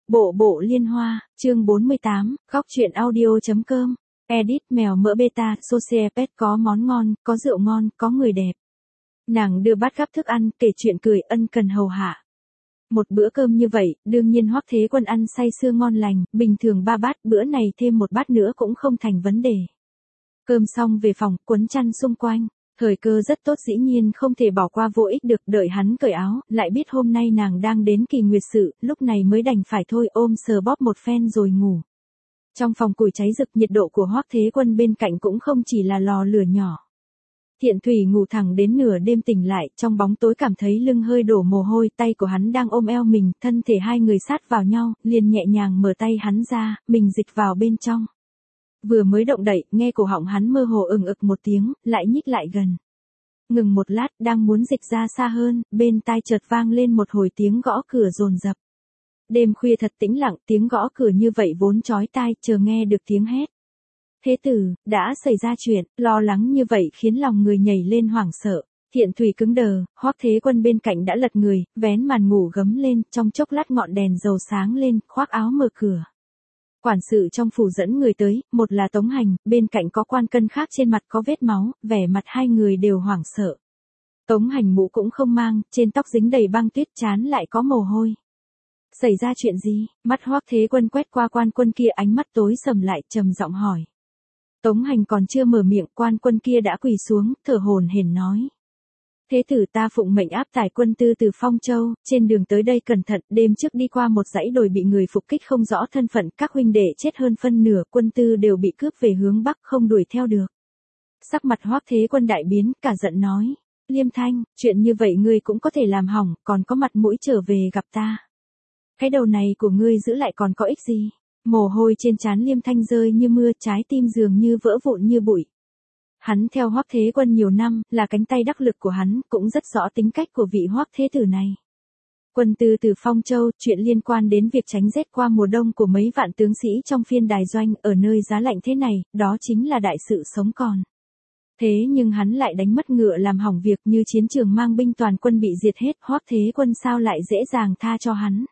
Bộ bộ liên hoa, chương 48, góc truyện audio.com, edit mèo mỡ beta, Sociopet có món ngon, có rượu ngon, có người đẹp. Nàng đưa bát gắp thức ăn, kể chuyện cười, ân cần hầu hạ. Một bữa cơm như vậy, đương nhiên Hoắc Thế Quân ăn say sưa ngon lành, bình thường 3 bát, bữa này thêm một bát nữa cũng không thành vấn đề. Cơm xong về phòng, quấn chăn xung quanh. Thời cơ rất tốt, dĩ nhiên không thể bỏ qua vô ích được, đợi hắn cởi áo, lại biết hôm nay nàng đang đến kỳ nguyệt sự, lúc này mới đành phải thôi ôm sờ bóp một phen rồi ngủ. Trong phòng củi cháy rực, nhiệt độ của Hoắc Thế Quân bên cạnh cũng không chỉ là lò lửa nhỏ. Thiện Thủy ngủ thẳng đến nửa đêm tỉnh lại, trong bóng tối cảm thấy lưng hơi đổ mồ hôi, tay của hắn đang ôm eo mình, thân thể hai người sát vào nhau, liền nhẹ nhàng mở tay hắn ra, mình dịch vào bên trong. Vừa mới động đậy, nghe cổ họng hắn mơ hồ ừng ực một tiếng, lại nhích lại gần. Ngừng một lát, đang muốn dịch ra xa hơn, bên tai chợt vang lên một hồi tiếng gõ cửa dồn dập. Đêm khuya thật tĩnh lặng, tiếng gõ cửa như vậy vốn chói tai, chờ nghe được tiếng hét. Thế tử, đã xảy ra chuyện, lo lắng như vậy khiến lòng người nhảy lên hoảng sợ. Thiện Thủy cứng đờ, Hoắc Thế Quân bên cạnh đã lật người, vén màn ngủ gấm lên, trong chốc lát ngọn đèn dầu sáng lên, khoác áo mở cửa. Quản sự trong phủ dẫn người tới, một là Tống Hành, bên cạnh có quan cân khác trên mặt có vết máu, vẻ mặt hai người đều hoảng sợ. Tống Hành mũ cũng không mang, trên tóc dính đầy băng tuyết, trán lại có mồ hôi. Xảy ra chuyện gì? Mắt Hoắc Thế Quân quét qua quan quân kia, ánh mắt tối sầm lại, trầm giọng hỏi. Tống Hành còn chưa mở miệng, quan quân kia đã quỳ xuống, thở hổn hển nói. Thế tử, ta phụng mệnh áp tải quân tư từ Phong Châu, trên đường tới đây cẩn thận, đêm trước đi qua một dãy đồi bị người phục kích không rõ thân phận, các huynh đệ chết hơn phân nửa, quân tư đều bị cướp về hướng bắc, không đuổi theo được. Sắc mặt Hoắc Thế Quân đại biến, cả giận nói. Liêm Thanh, chuyện như vậy ngươi cũng có thể làm hỏng, còn có mặt mũi trở về gặp ta. Cái đầu này của ngươi giữ lại còn có ích gì? Mồ hôi trên trán Liêm Thanh rơi như mưa, trái tim dường như vỡ vụn như bụi. Hắn theo Hoắc Thế Quân nhiều năm, là cánh tay đắc lực của hắn, cũng rất rõ tính cách của vị Hoắc Thế Tử này. Quân tư từ Phong Châu, chuyện liên quan đến việc tránh rét qua mùa đông của mấy vạn tướng sĩ trong phiên đài doanh, ở nơi giá lạnh thế này, đó chính là đại sự sống còn. Thế nhưng hắn lại đánh mất ngựa làm hỏng việc, như chiến trường mang binh toàn quân bị diệt hết, Hoắc Thế Quân sao lại dễ dàng tha cho hắn.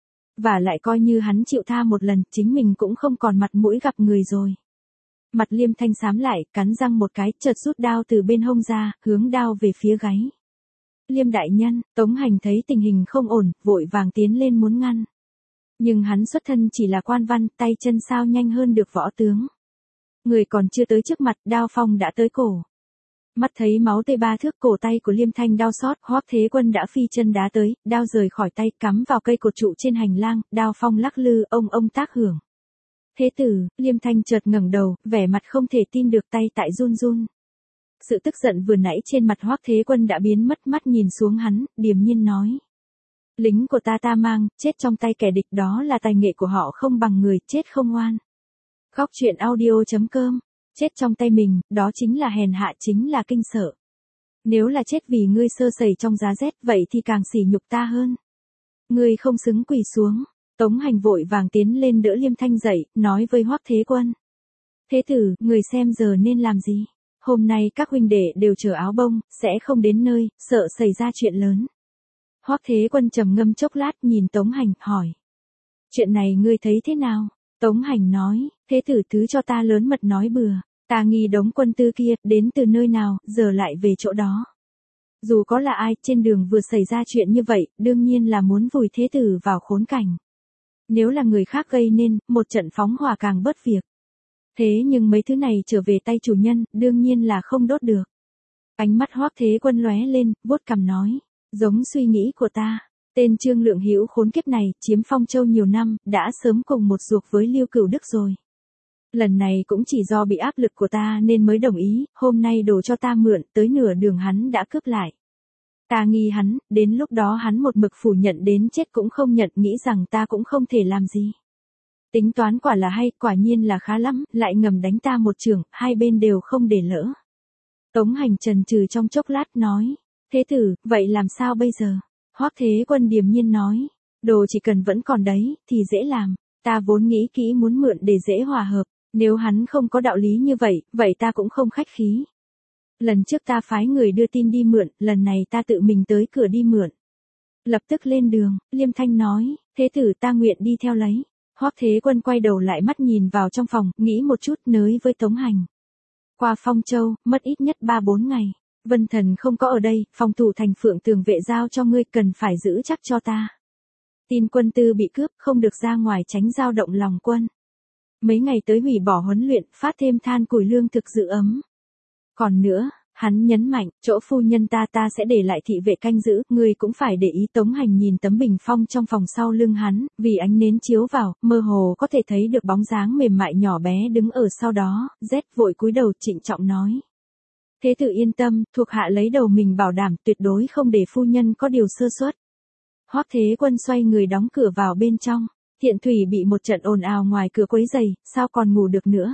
Và lại coi như hắn chịu tha một lần, chính mình cũng không còn mặt mũi gặp người rồi. Mặt Liêm Thanh xám lại, cắn răng một cái, chợt rút đao từ bên hông ra, hướng đao về phía gáy. Liêm đại nhân, Tống Hành thấy tình hình không ổn, vội vàng tiến lên muốn ngăn. Nhưng hắn xuất thân chỉ là quan văn, tay chân sao nhanh hơn được võ tướng. Người còn chưa tới trước mặt, đao phong đã tới cổ. Mắt thấy máu tê ba thước, cổ tay của Liêm Thanh đau xót, Hoắc Thế Quân đã phi chân đá tới, đao rời khỏi tay, cắm vào cây cột trụ trên hành lang, đao phong lắc lư, ông tác hưởng. Thế tử, Liêm Thanh chợt ngẩng đầu, vẻ mặt không thể tin được, tay tại run run. Sự tức giận vừa nãy trên mặt Hoắc Thế Quân đã biến mất, mắt nhìn xuống hắn, điềm nhiên nói. Lính của ta mang, chết trong tay kẻ địch, đó là tài nghệ của họ không bằng người, chết không oan. Góc truyện audio.com, chết trong tay mình, đó chính là hèn hạ, chính là kinh sợ. Nếu là chết vì ngươi sơ sẩy trong giá rét, vậy thì càng sỉ nhục ta hơn. Ngươi không xứng quỳ xuống. Tống Hành vội vàng tiến lên đỡ Liêm Thanh dậy, nói với Hoắc Thế Quân. Thế tử, người xem giờ nên làm gì? Hôm nay các huynh đệ đều chờ áo bông, sẽ không đến nơi, sợ xảy ra chuyện lớn. Hoắc Thế Quân trầm ngâm chốc lát, nhìn Tống Hành, hỏi. Chuyện này ngươi thấy thế nào? Tống Hành nói, thế tử thứ cho ta lớn mật nói bừa. Ta nghi đống quân tư kia, đến từ nơi nào, giờ lại về chỗ đó. Dù có là ai, trên đường vừa xảy ra chuyện như vậy, đương nhiên là muốn vùi thế tử vào khốn cảnh. Nếu là người khác gây nên, một trận phóng hỏa càng bớt việc. Thế nhưng mấy thứ này trở về tay chủ nhân, đương nhiên là không đốt được. Ánh mắt Hoắc Thế Quân lóe lên, vuốt cằm nói, giống suy nghĩ của ta. Tên Trương Lượng Hữu khốn kiếp này, chiếm Phong Châu nhiều năm, đã sớm cùng một ruột với Lưu Cửu Đức rồi. Lần này cũng chỉ do bị áp lực của ta nên mới đồng ý, hôm nay đổ cho ta mượn, tới nửa đường hắn đã cướp lại. Ta nghi hắn, đến lúc đó hắn một mực phủ nhận đến chết cũng không nhận, nghĩ rằng ta cũng không thể làm gì. Tính toán quả là hay, quả nhiên là khá lắm, lại ngầm đánh ta một chưởng, hai bên đều không để lỡ. Tống Hành chần chừ trong chốc lát nói, thế tử, vậy làm sao bây giờ? Hoắc Thế Quân điềm nhiên nói, đồ chỉ cần vẫn còn đấy, thì dễ làm, ta vốn nghĩ kỹ muốn mượn để dễ hòa hợp, nếu hắn không có đạo lý như vậy, vậy ta cũng không khách khí. Lần trước ta phái người đưa tin đi mượn, lần này ta tự mình tới cửa đi mượn. Lập tức lên đường, Liêm Thanh nói, Thế tử ta nguyện đi theo lấy. Hoắc Thế Quân quay đầu lại mắt nhìn vào trong phòng, nghĩ một chút nới với Tống Hành. Qua Phong Châu, mất ít nhất 3-4 ngày. Vân Thần không có ở đây, phòng thủ thành Phượng Tường vệ giao cho ngươi, cần phải giữ chắc cho ta. Tin quân tư bị cướp, không được ra ngoài tránh dao động lòng quân. Mấy ngày tới hủy bỏ huấn luyện, phát thêm than củi lương thực giữ ấm. Còn nữa, hắn nhấn mạnh, chỗ phu nhân ta sẽ để lại thị vệ canh giữ, ngươi cũng phải để ý. Tống Hành nhìn tấm bình phong trong phòng sau lưng hắn, vì ánh nến chiếu vào, mơ hồ có thể thấy được bóng dáng mềm mại nhỏ bé đứng ở sau đó, rét vội cúi đầu trịnh trọng nói. Thế tử yên tâm, thuộc hạ lấy đầu mình bảo đảm tuyệt đối không để phu nhân có điều sơ suất. Hoắc Thế Quân xoay người đóng cửa vào bên trong. Thiện Thủy bị một trận ồn ào ngoài cửa quấy rầy, sao còn ngủ được nữa.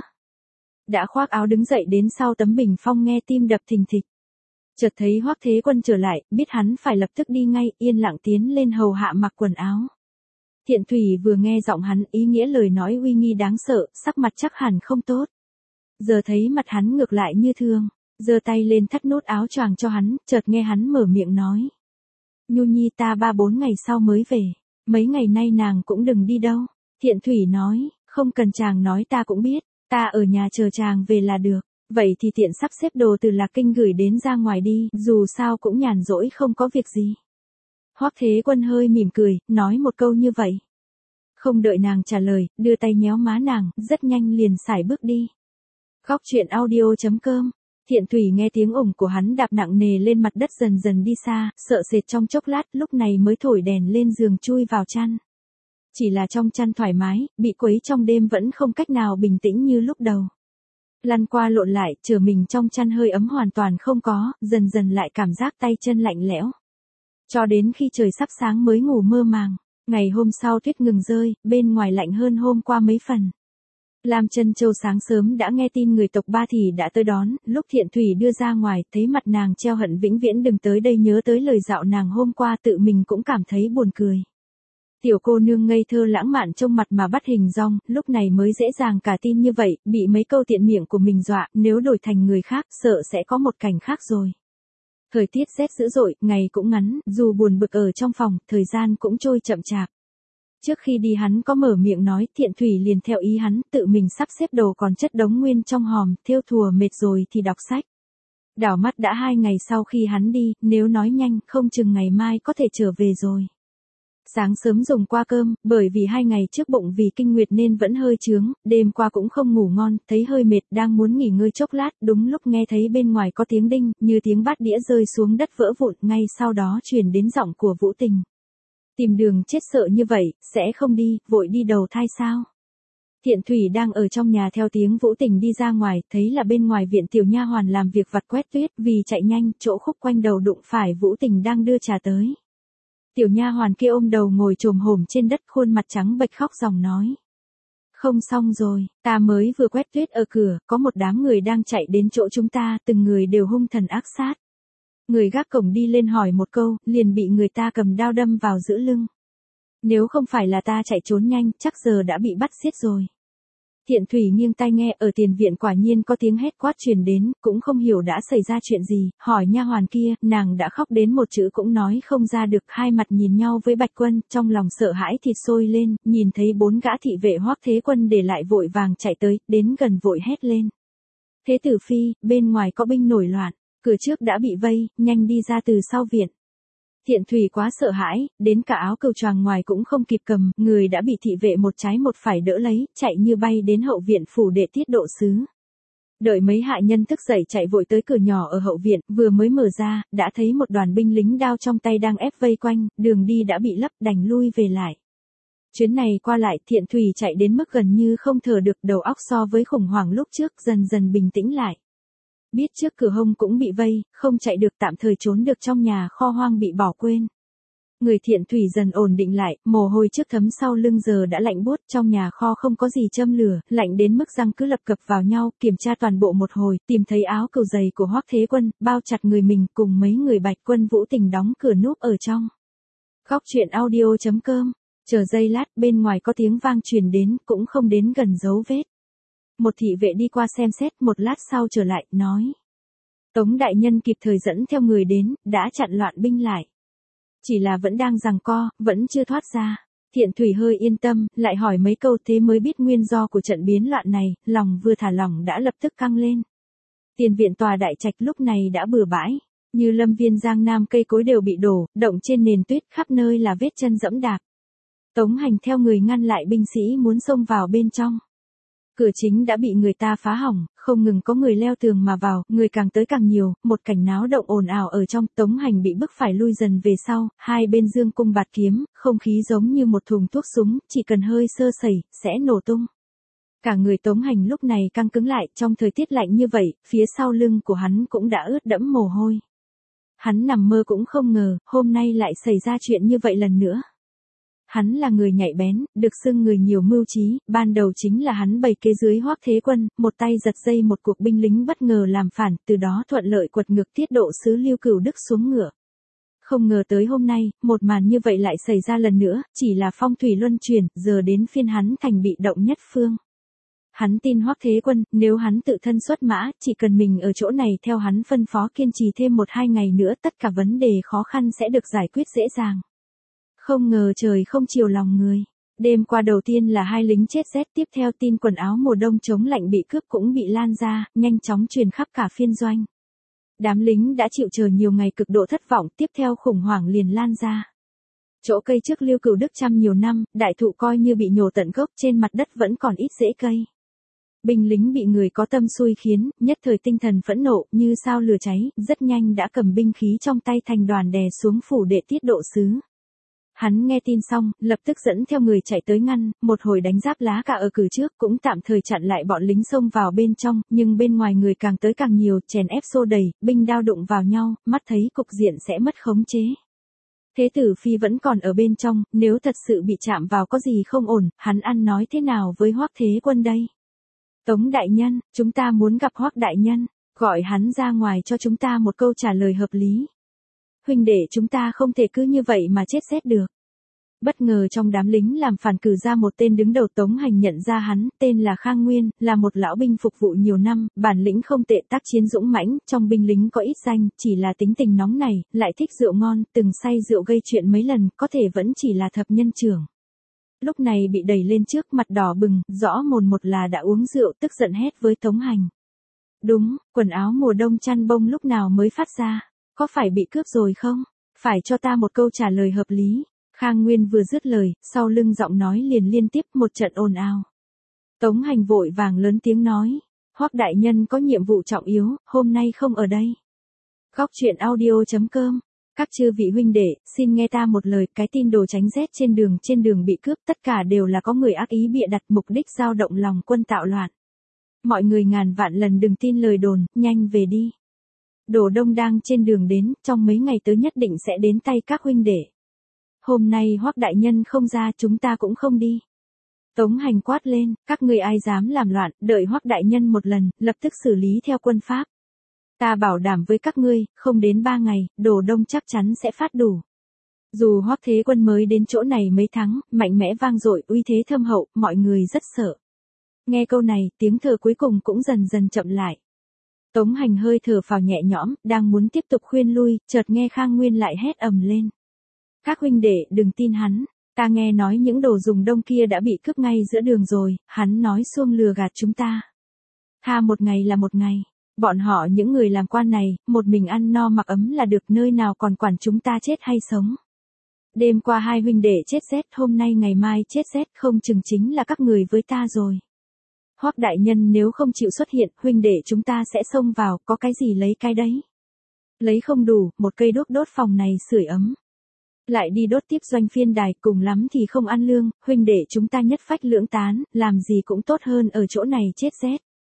Đã khoác áo đứng dậy đến sau tấm bình phong nghe tim đập thình thịch. Chợt thấy Hoắc Thế Quân trở lại, biết hắn phải lập tức đi ngay, yên lặng tiến lên hầu hạ mặc quần áo. Thiện Thủy vừa nghe giọng hắn, ý nghĩa lời nói uy nghi đáng sợ, sắc mặt chắc hẳn không tốt. Giờ thấy mặt hắn ngược lại như thường, giơ tay lên thắt nút áo choàng cho hắn, chợt nghe hắn mở miệng nói. Nhu Nhi ta 3-4 ngày sau mới về, mấy ngày nay nàng cũng đừng đi đâu. Thiện Thủy nói, không cần chàng nói ta cũng biết, ta ở nhà chờ chàng về là được, vậy thì tiện sắp xếp đồ từ Lạc Kinh gửi đến ra ngoài đi, dù sao cũng nhàn rỗi không có việc gì. Hoắc Thế Quân hơi mỉm cười, nói một câu như vậy. Không đợi nàng trả lời, đưa tay nhéo má nàng, rất nhanh liền sải bước đi. Góc truyện audio.com. Thiện Thủy nghe tiếng ủng của hắn đạp nặng nề lên mặt đất dần dần đi xa, sợ sệt trong chốc lát, lúc này mới thổi đèn lên giường chui vào chăn. Chỉ là trong chăn thoải mái, bị quấy trong đêm vẫn không cách nào bình tĩnh như lúc đầu. Lăn qua lộn lại, chờ mình trong chăn hơi ấm hoàn toàn không có, dần dần lại cảm giác tay chân lạnh lẽo. Cho đến khi trời sắp sáng mới ngủ mơ màng, ngày hôm sau tuyết ngừng rơi, bên ngoài lạnh hơn hôm qua mấy phần. Lam Chân Châu sáng sớm đã nghe tin người tộc Ba thì đã tới đón, lúc Thiện Thủy đưa ra ngoài, thấy mặt nàng treo hận vĩnh viễn đừng tới đây, nhớ tới lời dạo nàng hôm qua, tự mình cũng cảm thấy buồn cười. Tiểu cô nương ngây thơ lãng mạn trông mặt mà bắt hình dong, lúc này mới dễ dàng cả tin như vậy, bị mấy câu tiện miệng của mình dọa, nếu đổi thành người khác, sợ sẽ có một cảnh khác rồi. Thời tiết rét dữ dội, ngày cũng ngắn, dù buồn bực ở trong phòng, thời gian cũng trôi chậm chạp. Trước khi đi hắn có mở miệng nói, Thiện Thủy liền theo ý hắn, tự mình sắp xếp đồ còn chất đống nguyên trong hòm, thêu thùa mệt rồi thì đọc sách. Đảo mắt đã 2 ngày sau khi hắn đi, nếu nói nhanh, không chừng ngày mai có thể trở về rồi. Sáng sớm dùng qua cơm, bởi vì 2 ngày trước bụng vì kinh nguyệt nên vẫn hơi chướng, đêm qua cũng không ngủ ngon, thấy hơi mệt, đang muốn nghỉ ngơi chốc lát, đúng lúc nghe thấy bên ngoài có tiếng đinh, như tiếng bát đĩa rơi xuống đất vỡ vụn, ngay sau đó truyền đến giọng của Vũ Tình. Tìm đường chết sợ như vậy, sẽ không đi, vội đi đầu thai sao? Thiện Thủy đang ở trong nhà theo tiếng Vũ Tình đi ra ngoài, thấy là bên ngoài viện tiểu nha hoàn làm việc vặt quét tuyết, vì chạy nhanh, chỗ khúc quanh đầu đụng phải Vũ Tình đang đưa trà tới. Tiểu nha hoàn kia ôm đầu ngồi chồm hổm trên đất, khuôn mặt trắng bệch khóc ròng nói. Không xong rồi, ta mới vừa quét tuyết ở cửa, có một đám người đang chạy đến chỗ chúng ta, từng người đều hung thần ác sát. Người gác cổng đi lên hỏi một câu, liền bị người ta cầm đao đâm vào giữa lưng. Nếu không phải là ta chạy trốn nhanh, chắc giờ đã bị bắt giết rồi. Thiện Thủy nghiêng tai nghe, ở tiền viện quả nhiên có tiếng hét quát truyền đến, cũng không hiểu đã xảy ra chuyện gì, hỏi nha hoàn kia, nàng đã khóc đến một chữ cũng nói không ra được, hai mặt nhìn nhau với Bạch Quân, trong lòng sợ hãi thịt sôi lên, nhìn thấy 4 gã thị vệ Hoắc Thế Quân để lại vội vàng chạy tới, đến gần vội hét lên. Thế tử phi, bên ngoài có binh nổi loạn, cửa trước đã bị vây, nhanh đi ra từ sau viện. Thiện Thủy quá sợ hãi, đến cả áo cừu choàng ngoài cũng không kịp cầm, người đã bị thị vệ một trái một phải đỡ lấy, chạy như bay đến hậu viện phủ đệ tiết độ sứ. Đợi mấy hạ nhân thức dậy chạy vội tới cửa nhỏ ở hậu viện, vừa mới mở ra, đã thấy một đoàn binh lính đao trong tay đang ép vây quanh, đường đi đã bị lấp, đành lui về lại. Chuyến này qua lại, Thiện Thủy chạy đến mức gần như không thở được, đầu óc so với khủng hoảng lúc trước dần dần bình tĩnh lại. Biết trước cửa hông cũng bị vây, không chạy được, tạm thời trốn được trong nhà kho hoang bị bỏ quên. Người Thiện Thủy dần ổn định lại, mồ hôi trước thấm sau lưng giờ đã lạnh buốt, trong nhà kho không có gì châm lửa, lạnh đến mức răng cứ lập cập vào nhau, kiểm tra toàn bộ một hồi, tìm thấy áo cừu dày của Hoắc Thế Quân, bao chặt người mình, cùng mấy người Bạch Quân Vũ Tình đóng cửa núp ở trong. Góc truyện audio.com. Chờ giây lát, bên ngoài có tiếng vang truyền đến, cũng không đến gần dấu vết. Một thị vệ đi qua xem xét, một lát sau trở lại, nói. Tống đại nhân kịp thời dẫn theo người đến, đã chặn loạn binh lại. Chỉ là vẫn đang giằng co, vẫn chưa thoát ra. Thiện Thủy hơi yên tâm, lại hỏi mấy câu thế mới biết nguyên do của trận biến loạn này, lòng vừa thả lỏng đã lập tức căng lên. Tiền viện tòa đại trạch lúc này đã bừa bãi, như lâm viên giang nam cây cối đều bị đổ, động trên nền tuyết khắp nơi là vết chân dẫm đạp. Tống Hành theo người ngăn lại binh sĩ muốn xông vào bên trong. Cửa chính đã bị người ta phá hỏng, không ngừng có người leo tường mà vào, người càng tới càng nhiều, một cảnh náo động ồn ào ở trong, Tống Hành bị bức phải lui dần về sau, hai bên dương cung bạt kiếm, không khí giống như một thùng thuốc súng, chỉ cần hơi sơ sẩy, sẽ nổ tung. Cả người Tống Hành lúc này căng cứng lại, trong thời tiết lạnh như vậy, phía sau lưng của hắn cũng đã ướt đẫm mồ hôi. Hắn nằm mơ cũng không ngờ, hôm nay lại xảy ra chuyện như vậy lần nữa. Hắn là người nhạy bén, được xưng người nhiều mưu trí, ban đầu chính là hắn bày kế dưới Hoắc Thế Quân, một tay giật dây một cuộc binh lính bất ngờ làm phản, từ đó thuận lợi quật ngược tiết độ sứ Lưu Cửu Đức xuống ngựa. Không ngờ tới hôm nay, một màn như vậy lại xảy ra lần nữa, chỉ là phong thủy luân chuyển, giờ đến phiên hắn thành bị động nhất phương. Hắn tin Hoắc Thế Quân, nếu hắn tự thân xuất mã, chỉ cần mình ở chỗ này theo hắn phân phó kiên trì thêm 1-2 ngày nữa, tất cả vấn đề khó khăn sẽ được giải quyết dễ dàng. Không ngờ trời không chiều lòng người. Đêm qua đầu tiên là 2 lính chết rét, tiếp theo tin quần áo mùa đông chống lạnh bị cướp cũng bị lan ra, nhanh chóng truyền khắp cả phiên doanh. Đám lính đã chịu chờ nhiều ngày cực độ thất vọng, tiếp theo khủng hoảng liền lan ra. Chỗ cây trước Lưu Cửu Đức chăm nhiều năm, đại thụ coi như bị nhổ tận gốc, trên mặt đất vẫn còn ít rễ cây. Binh lính bị người có tâm xui khiến, nhất thời tinh thần phẫn nộ, như sao lửa cháy, rất nhanh đã cầm binh khí trong tay thành đoàn đè xuống phủ đệ tiết độ sứ. Hắn nghe tin xong, lập tức dẫn theo người chạy tới ngăn, một hồi đánh giáp lá cả ở cửa trước cũng tạm thời chặn lại bọn lính xông vào bên trong, nhưng bên ngoài người càng tới càng nhiều, chèn ép xô đẩy, binh đao đụng vào nhau, mắt thấy cục diện sẽ mất khống chế. Thế tử phi vẫn còn ở bên trong, nếu thật sự bị chạm vào có gì không ổn, hắn ăn nói thế nào với Hoắc Thế Quân đây? Tống đại nhân, chúng ta muốn gặp Hoắc đại nhân, gọi hắn ra ngoài cho chúng ta một câu trả lời hợp lý. Huynh đệ chúng ta không thể cứ như vậy mà chết rét được. Bất ngờ trong đám lính làm phản cử ra một tên đứng đầu. Tống Hành nhận ra hắn, tên là Khang Nguyên, là một lão binh phục vụ nhiều năm, bản lĩnh không tệ, tác chiến dũng mãnh, trong binh lính có ít danh, chỉ là tính tình nóng này, lại thích rượu ngon, từng say rượu gây chuyện mấy lần, có thể vẫn chỉ là thập nhân trưởng. Lúc này bị đẩy lên trước, mặt đỏ bừng, rõ mồn một là đã uống rượu, tức giận hét với Tống Hành. Đúng, quần áo mùa đông chăn bông lúc nào mới phát ra? Có phải bị cướp rồi không? Phải cho ta một câu trả lời hợp lý. Khang Nguyên vừa dứt lời, sau lưng giọng nói liền liên tiếp một trận ồn ào. Tống Hành vội vàng lớn tiếng nói, Hoắc đại nhân có nhiệm vụ trọng yếu, hôm nay không ở đây. Góc truyện audio.com. Các chư vị huynh đệ, xin nghe ta một lời, cái tin đồ tránh rét trên đường bị cướp, tất cả đều là có người ác ý bịa đặt, mục đích dao động lòng quân tạo loạn. Mọi người ngàn vạn lần đừng tin lời đồn, nhanh về đi. Đồ Đông đang trên đường đến, trong mấy ngày tới nhất định sẽ đến tay các huynh đệ. Hôm nay Hoắc đại nhân không ra, chúng ta cũng không đi. Tống Hành quát lên, các ngươi ai dám làm loạn, đợi Hoắc đại nhân một lần, lập tức xử lý theo quân pháp. Ta bảo đảm với các ngươi, không đến 3 ngày, Đồ Đông chắc chắn sẽ phát đủ. Dù Hoắc Thế Quân mới đến chỗ này mấy tháng, mạnh mẽ vang dội, uy thế thâm hậu, mọi người rất sợ. Nghe câu này, tiếng thở cuối cùng cũng dần dần chậm lại. Tống Hành hơi thở phào nhẹ nhõm, đang muốn tiếp tục khuyên lui, chợt nghe Khang Nguyên lại hét ầm lên. Các huynh đệ đừng tin hắn, ta nghe nói những đồ dùng đông kia đã bị cướp ngay giữa đường rồi, hắn nói xuông lừa gạt chúng ta. Tha một ngày là một ngày, bọn họ những người làm quan này, một mình ăn no mặc ấm là được, nơi nào còn quản chúng ta chết hay sống. Đêm qua 2 huynh đệ chết rét, hôm nay ngày mai chết rét, không chừng chính là các người với ta rồi. Hoắc đại nhân nếu không chịu xuất hiện, huynh đệ chúng ta sẽ xông vào, có cái gì lấy cái đấy. Lấy không đủ, một cây đuốc đốt phòng này sưởi ấm. Lại đi đốt tiếp doanh phiên đài, cùng lắm thì không ăn lương, huynh đệ chúng ta nhất phách lưỡng tán, làm gì cũng tốt hơn ở chỗ này chết rét.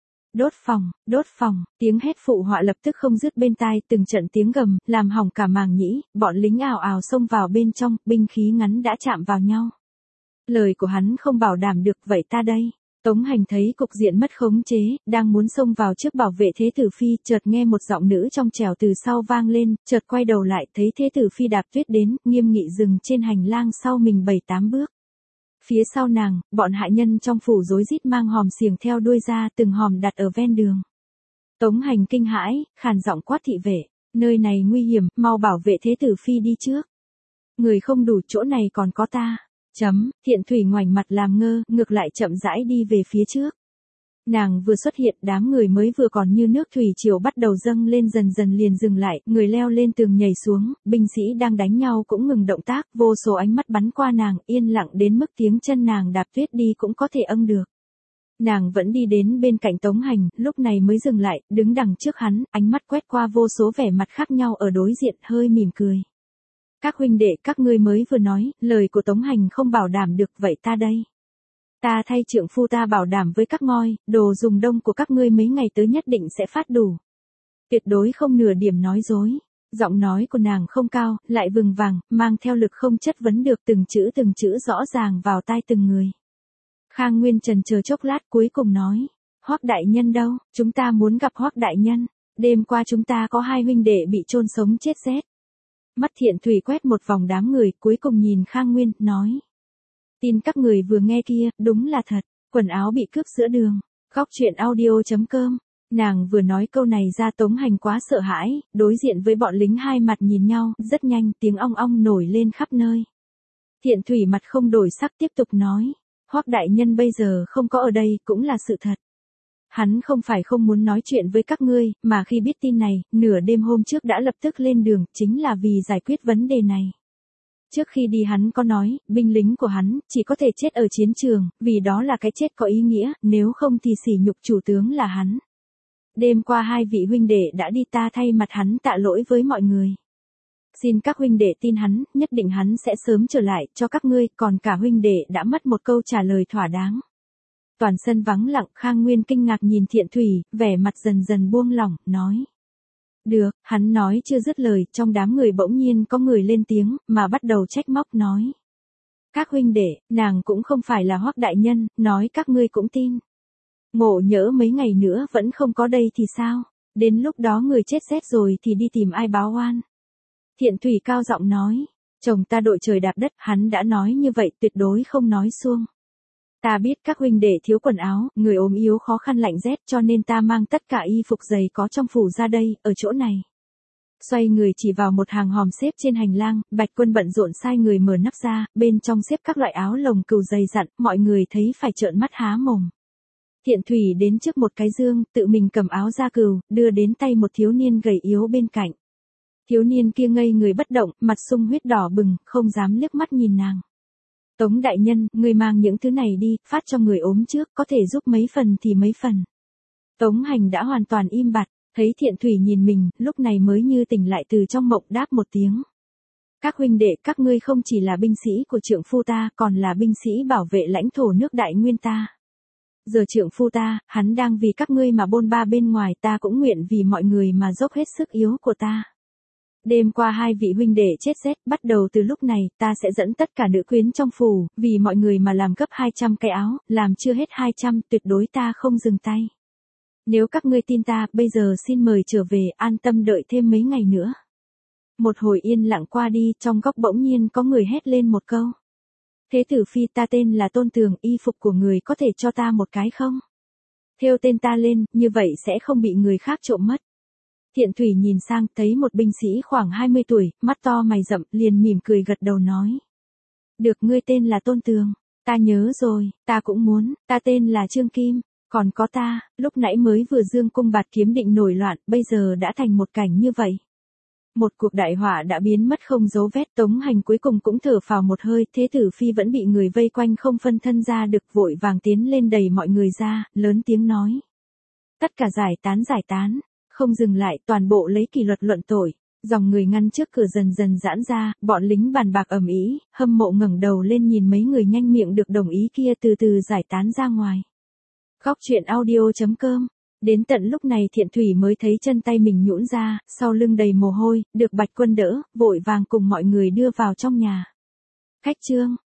Đốt phòng, tiếng hét phụ họa lập tức không dứt bên tai, từng trận tiếng gầm, làm hỏng cả màng nhĩ, bọn lính ào ào xông vào bên trong, binh khí ngắn đã chạm vào nhau. Lời của hắn không bảo đảm được, vậy ta đây. Tống Hành thấy cục diện mất khống chế, đang muốn xông vào trước bảo vệ Thế tử phi, chợt nghe một giọng nữ trong trẻo từ sau vang lên, chợt quay đầu lại, thấy Thế tử phi đạp tuyết đến, nghiêm nghị dừng trên hành lang sau mình 7-8 bước. Phía sau nàng, bọn hạ nhân trong phủ rối rít mang hòm xiềng theo đuôi ra, từng hòm đặt ở ven đường. Tống Hành kinh hãi, khàn giọng quát thị vệ, nơi này nguy hiểm, mau bảo vệ Thế tử phi đi trước. Người không đủ, chỗ này còn có ta. Thiện Thủy ngoảnh mặt làm ngơ, ngược lại chậm rãi đi về phía trước. Nàng vừa xuất hiện, đám người mới vừa còn như nước thủy triều bắt đầu dâng lên dần dần liền dừng lại, người leo lên tường nhảy xuống, binh sĩ đang đánh nhau cũng ngừng động tác, vô số ánh mắt bắn qua nàng, yên lặng đến mức tiếng chân nàng đạp tuyết đi cũng có thể âng được. Nàng vẫn đi đến bên cạnh Tống Hành, lúc này mới dừng lại, đứng đằng trước hắn, ánh mắt quét qua vô số vẻ mặt khác nhau ở đối diện, hơi mỉm cười. Các huynh đệ, các ngươi mới vừa nói, lời của Tống Hành không bảo đảm được, vậy ta đây. Ta thay trượng phu ta bảo đảm với các ngôi, đồ dùng đông của các ngươi mấy ngày tới nhất định sẽ phát đủ. Tuyệt đối không nửa điểm nói dối. Giọng nói của nàng không cao, lại vừng vàng, mang theo lực không chất vấn được, từng chữ rõ ràng vào tai từng người. Khang Nguyên chần chờ chốc lát cuối cùng nói, Hoắc đại nhân đâu, chúng ta muốn gặp Hoắc đại nhân, đêm qua chúng ta có 2 huynh đệ bị chôn sống chết rét. Mắt Thiện Thủy quét một vòng đám người, cuối cùng nhìn Khang Nguyên, nói. Tin các người vừa nghe kia, đúng là thật, quần áo bị cướp giữa đường. Góc truyện audio.com. Nàng vừa nói câu này ra, Tống Hành quá sợ hãi, đối diện với bọn lính hai mặt nhìn nhau, rất nhanh tiếng ong ong nổi lên khắp nơi. Thiện Thủy mặt không đổi sắc tiếp tục nói, Hoắc đại nhân bây giờ không có ở đây cũng là sự thật. Hắn không phải không muốn nói chuyện với các ngươi, mà khi biết tin này, nửa đêm hôm trước đã lập tức lên đường, chính là vì giải quyết vấn đề này. Trước khi đi hắn có nói, binh lính của hắn chỉ có thể chết ở chiến trường, vì đó là cái chết có ý nghĩa, nếu không thì sỉ nhục chủ tướng là hắn. Đêm qua 2 vị huynh đệ đã đi, ta thay mặt hắn tạ lỗi với mọi người. Xin các huynh đệ tin hắn, nhất định hắn sẽ sớm trở lại cho các ngươi, còn cả huynh đệ đã mất một câu trả lời thỏa đáng. Toàn sân vắng lặng, Khang Nguyên kinh ngạc nhìn Thiện Thủy, vẻ mặt dần dần buông lỏng, nói. Được, hắn nói chưa dứt lời, trong đám người bỗng nhiên có người lên tiếng, mà bắt đầu trách móc nói. Các huynh đệ, nàng cũng không phải là Hoắc đại nhân, nói các ngươi cũng tin. Ngộ nhỡ mấy ngày nữa vẫn không có đây thì sao? Đến lúc đó người chết rét rồi thì đi tìm ai báo oan? Thiện Thủy cao giọng nói, chồng ta đội trời đạp đất, hắn đã nói như vậy tuyệt đối không nói suông. Ta biết các huynh đệ thiếu quần áo, người ốm yếu khó khăn lạnh rét cho nên ta mang tất cả y phục giày có trong phủ ra đây, ở chỗ này. Xoay người chỉ vào một hàng hòm xếp trên hành lang, Bạch Quân bận rộn sai người mở nắp ra, bên trong xếp các loại áo lồng cừu dày dặn, mọi người thấy phải trợn mắt há mồm. Thiện Thủy đến trước một cái dương, tự mình cầm áo da cừu, đưa đến tay một thiếu niên gầy yếu bên cạnh. Thiếu niên kia ngây người bất động, mặt sung huyết đỏ bừng, không dám liếc mắt nhìn nàng. Tống đại nhân, người mang những thứ này đi, phát cho người ốm trước, có thể giúp mấy phần thì mấy phần. Tống Hành đã hoàn toàn im bặt, thấy Thiện Thủy nhìn mình, lúc này mới như tỉnh lại từ trong mộng, đáp một tiếng. Các huynh đệ, các ngươi không chỉ là binh sĩ của trượng phu ta, còn là binh sĩ bảo vệ lãnh thổ nước Đại Nguyên ta. Giờ trượng phu ta, hắn đang vì các ngươi mà bôn ba bên ngoài, ta cũng nguyện vì mọi người mà dốc hết sức yếu của ta. Đêm qua 2 vị huynh đệ chết rét, bắt đầu từ lúc này, ta sẽ dẫn tất cả nữ quyến trong phủ, vì mọi người mà làm gấp 200 cái áo, làm chưa hết 200, tuyệt đối ta không dừng tay. Nếu các ngươi tin ta, bây giờ xin mời trở về, an tâm đợi thêm mấy ngày nữa. Một hồi yên lặng qua đi, trong góc bỗng nhiên có người hét lên một câu. Thế tử phi, ta tên là Tôn Tường, y phục của người có thể cho ta một cái không? Thêu tên ta lên, như vậy sẽ không bị người khác trộm mất. Thiện Thủy nhìn sang, thấy một binh sĩ khoảng 20 tuổi, mắt to mày rậm, liền mỉm cười gật đầu nói. Được, ngươi tên là Tôn Tường, ta nhớ rồi, ta cũng muốn, ta tên là Trương Kim, còn có ta, lúc nãy mới vừa dương cung bạt kiếm định nổi loạn, bây giờ đã thành một cảnh như vậy. Một cuộc đại họa đã biến mất không dấu vết, Tống Hành cuối cùng cũng thở phào một hơi, thế tử phi vẫn bị người vây quanh không phân thân ra được, vội vàng tiến lên đẩy mọi người ra, lớn tiếng nói. Tất cả giải tán, không dừng lại, toàn bộ lấy kỷ luật luận tội. Dòng người ngăn trước cửa dần dần giãn ra, bọn lính bàn bạc ầm ĩ, hâm mộ ngẩng đầu lên nhìn mấy người nhanh miệng được đồng ý kia từ từ giải tán ra ngoài. Góc truyện audio.com. Đến tận lúc này Thiện Thủy mới thấy chân tay mình nhũn ra, sau lưng đầy mồ hôi, được Bạch Quân đỡ, vội vàng cùng mọi người đưa vào trong nhà. Khách trương,